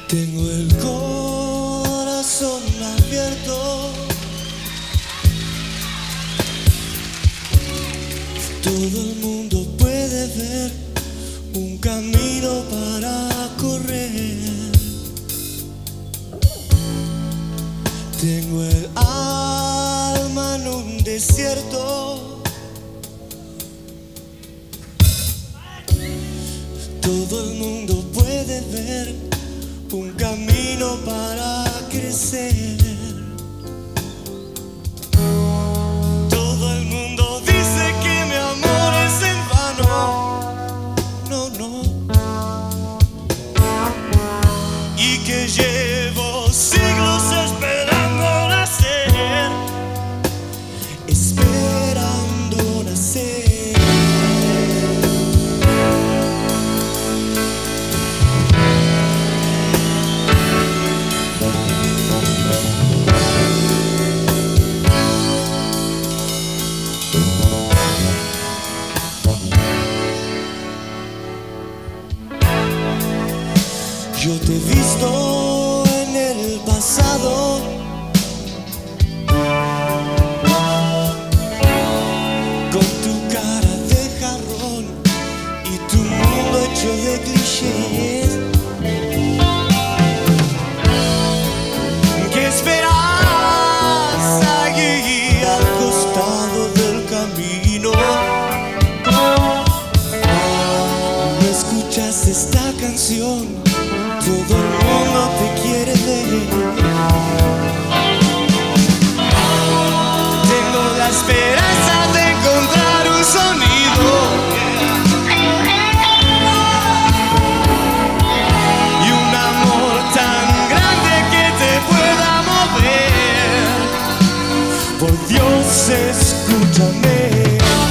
Tengo el corazón abierto, todo el mundo puede ver un camino para correr. Tengo el alma en un desierto, todo el mundo puede ver un camino para crecer. Todo el mundo dice que mi amor es en vano, no, no, y que llevo siglos esperando nacer, esperando nacer. Yo te he visto en el pasado, con tu cara de jarrón y tu mundo hecho de clichés. ¿Qué esperas allí al costado del camino? ¿No escuchas esta canción? Todo el mundo te quiere ver. Tengo la esperanza de encontrar un sonido y un amor tan grande que te pueda mover. Por Dios, escúchame.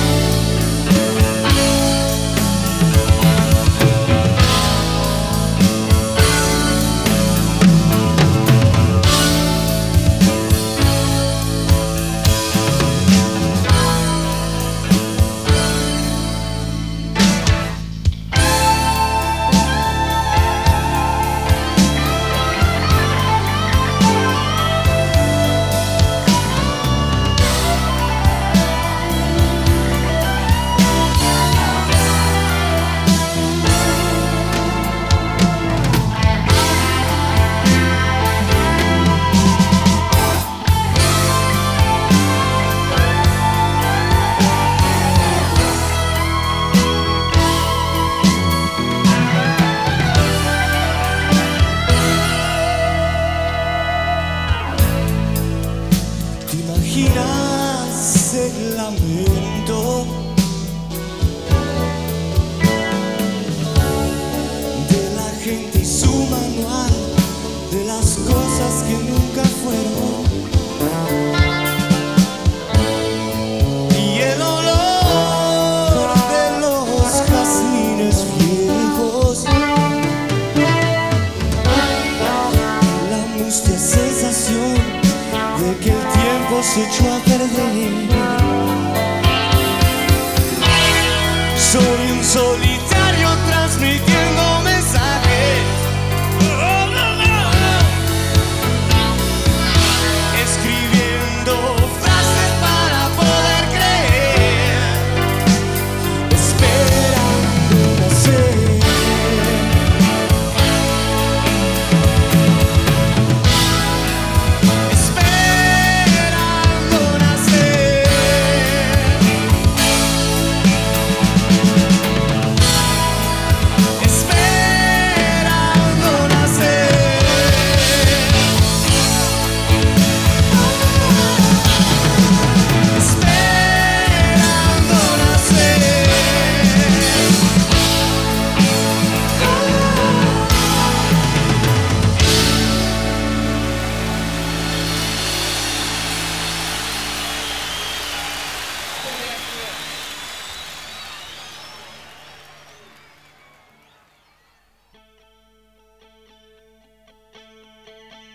¿Imaginas el lamento de la gente y su manual de las cosas que nunca fueron? Y el olor de los jazmines viejos, la mustia sensación de que el tiempo se echó a perder. Soy un solitario